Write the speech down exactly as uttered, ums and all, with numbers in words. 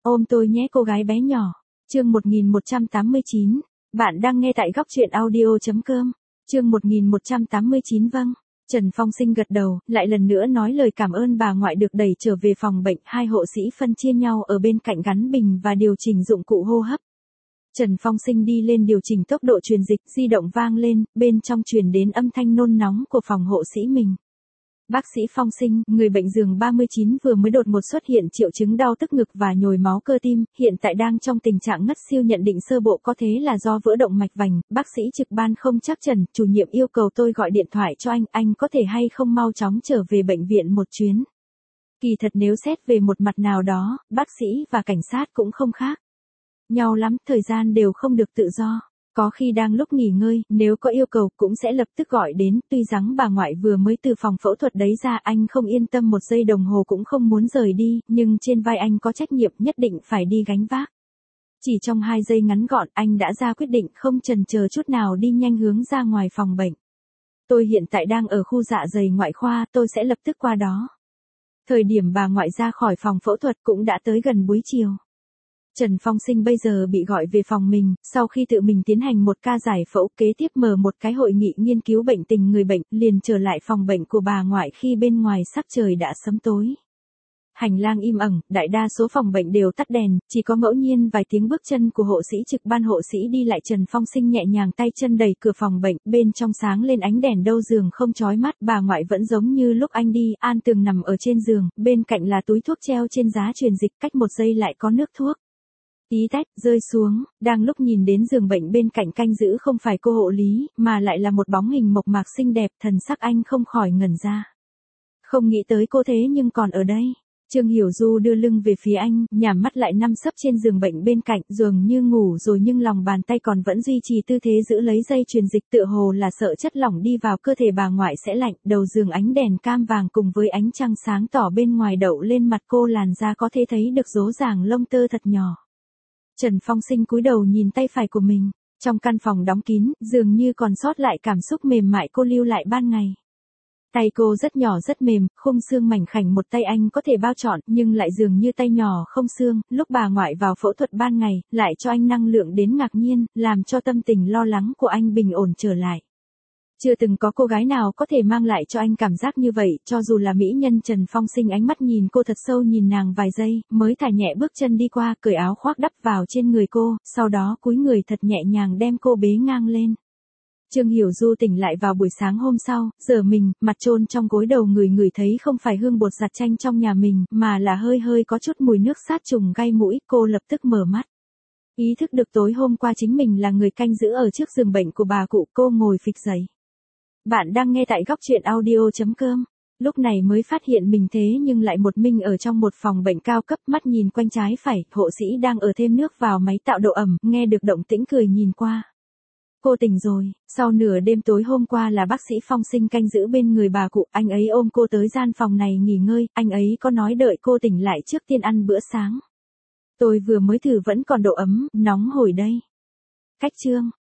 Ôm tôi nhé cô gái bé nhỏ. Chương một nghìn một trăm tám mươi chín. Bạn đang nghe tại góc truyện audio.com. Chương một nghìn một trăm tám mươi chín. Vâng. Trần Phong Sinh gật đầu, lại lần nữa nói lời cảm ơn bà ngoại được đẩy trở về phòng bệnh. Hai hộ sĩ phân chia nhau ở bên cạnh gắn bình và điều chỉnh dụng cụ hô hấp. Trần Phong Sinh đi lên điều chỉnh tốc độ truyền dịch, di động vang lên, bên trong truyền đến âm thanh nôn nóng của phòng hộ sĩ mình. Bác sĩ Phong Sinh, người bệnh giường ba mươi chín vừa mới đột ngột xuất hiện triệu chứng đau tức ngực và nhồi máu cơ tim, hiện tại đang trong tình trạng ngất siêu, nhận định sơ bộ có thể là do vỡ động mạch vành, bác sĩ trực ban không chắc chắn, chủ nhiệm yêu cầu tôi gọi điện thoại cho anh, anh có thể hay không mau chóng trở về bệnh viện một chuyến. Kỳ thật nếu xét về một mặt nào đó, bác sĩ và cảnh sát cũng không khác nhau lắm, thời gian đều không được tự do. Có khi đang lúc nghỉ ngơi, nếu có yêu cầu cũng sẽ lập tức gọi đến, tuy rằng bà ngoại vừa mới từ phòng phẫu thuật đấy ra, anh không yên tâm một giây đồng hồ cũng không muốn rời đi, nhưng trên vai anh có trách nhiệm nhất định phải đi gánh vác. Chỉ trong hai giây ngắn gọn, anh đã ra quyết định, không chần chờ chút nào đi nhanh hướng ra ngoài phòng bệnh. Tôi hiện tại đang ở khu dạ dày ngoại khoa, tôi sẽ lập tức qua đó. Thời điểm bà ngoại ra khỏi phòng phẫu thuật cũng đã tới gần buổi chiều. Trần Phong Sinh bây giờ bị gọi về phòng mình, sau khi tự mình tiến hành một ca giải phẫu, kế tiếp mở một cái hội nghị nghiên cứu bệnh tình người bệnh, liền trở lại phòng bệnh của bà ngoại khi bên ngoài sắc trời đã sẫm tối. Hành lang im ắng, đại đa số phòng bệnh đều tắt đèn, chỉ có ngẫu nhiên vài tiếng bước chân của hộ sĩ trực ban hộ sĩ đi lại. Trần Phong Sinh nhẹ nhàng tay chân đẩy cửa phòng bệnh, bên trong sáng lên ánh đèn đâu giường không chói mắt, bà ngoại vẫn giống như lúc anh đi, an tường nằm ở trên giường, bên cạnh là túi thuốc treo trên giá truyền dịch, cách một giây lại có nước thuốc. Tí tách, rơi xuống, đang lúc nhìn đến giường bệnh bên cạnh canh giữ không phải cô hộ lý, mà lại là một bóng hình mộc mạc xinh đẹp, thần sắc anh không khỏi ngẩn ra. Không nghĩ tới cô thế nhưng còn ở đây. Trương Hiểu Du đưa lưng về phía anh, nhắm mắt lại nằm sấp trên giường bệnh bên cạnh, dường như ngủ rồi nhưng lòng bàn tay còn vẫn duy trì tư thế giữ lấy dây truyền dịch, tựa hồ là sợ chất lỏng đi vào cơ thể bà ngoại sẽ lạnh. Đầu giường ánh đèn cam vàng cùng với ánh trăng sáng tỏ bên ngoài đậu lên mặt cô, làn da có thể thấy được rố ràng lông tơ thật nhỏ. Trần Phong Sinh cúi đầu nhìn tay phải của mình, trong căn phòng đóng kín, dường như còn sót lại cảm xúc mềm mại cô lưu lại ban ngày. Tay cô rất nhỏ rất mềm, khung xương mảnh khảnh một tay anh có thể bao trọn, nhưng lại dường như tay nhỏ không xương. Lúc bà ngoại vào phẫu thuật ban ngày, lại cho anh năng lượng đến ngạc nhiên, làm cho tâm tình lo lắng của anh bình ổn trở lại. Chưa từng có cô gái nào có thể mang lại cho anh cảm giác như vậy, cho dù là mỹ nhân. Trần Phong Sinh ánh mắt nhìn cô thật sâu, nhìn nàng vài giây, mới thả nhẹ bước chân đi qua, cởi áo khoác đắp vào trên người cô, sau đó cúi người thật nhẹ nhàng đem cô bế ngang lên. Trương Hiểu Du tỉnh lại vào buổi sáng hôm sau, giờ mình, mặt chôn trong gối đầu, người người thấy không phải hương bột giặt chanh trong nhà mình, mà là hơi hơi có chút mùi nước sát trùng gai mũi. Cô lập tức mở mắt. Ý thức được tối hôm qua chính mình là người canh giữ ở trước giường bệnh của bà cụ, cô ngồi phịch dậy. Bạn đang nghe tại góc truyện audio.com. Lúc này mới phát hiện mình thế nhưng lại một mình ở trong một phòng bệnh cao cấp, mắt nhìn quanh trái phải, hộ sĩ đang ở thêm nước vào máy tạo độ ẩm, nghe được động tĩnh cười nhìn qua. Cô tỉnh rồi, sau nửa đêm tối hôm qua là bác sĩ Phong Sinh canh giữ bên người bà cụ, anh ấy ôm cô tới gian phòng này nghỉ ngơi, anh ấy có nói đợi cô tỉnh lại trước tiên ăn bữa sáng. Tôi vừa mới thử vẫn còn độ ấm, nóng hổi đây. Cách chương.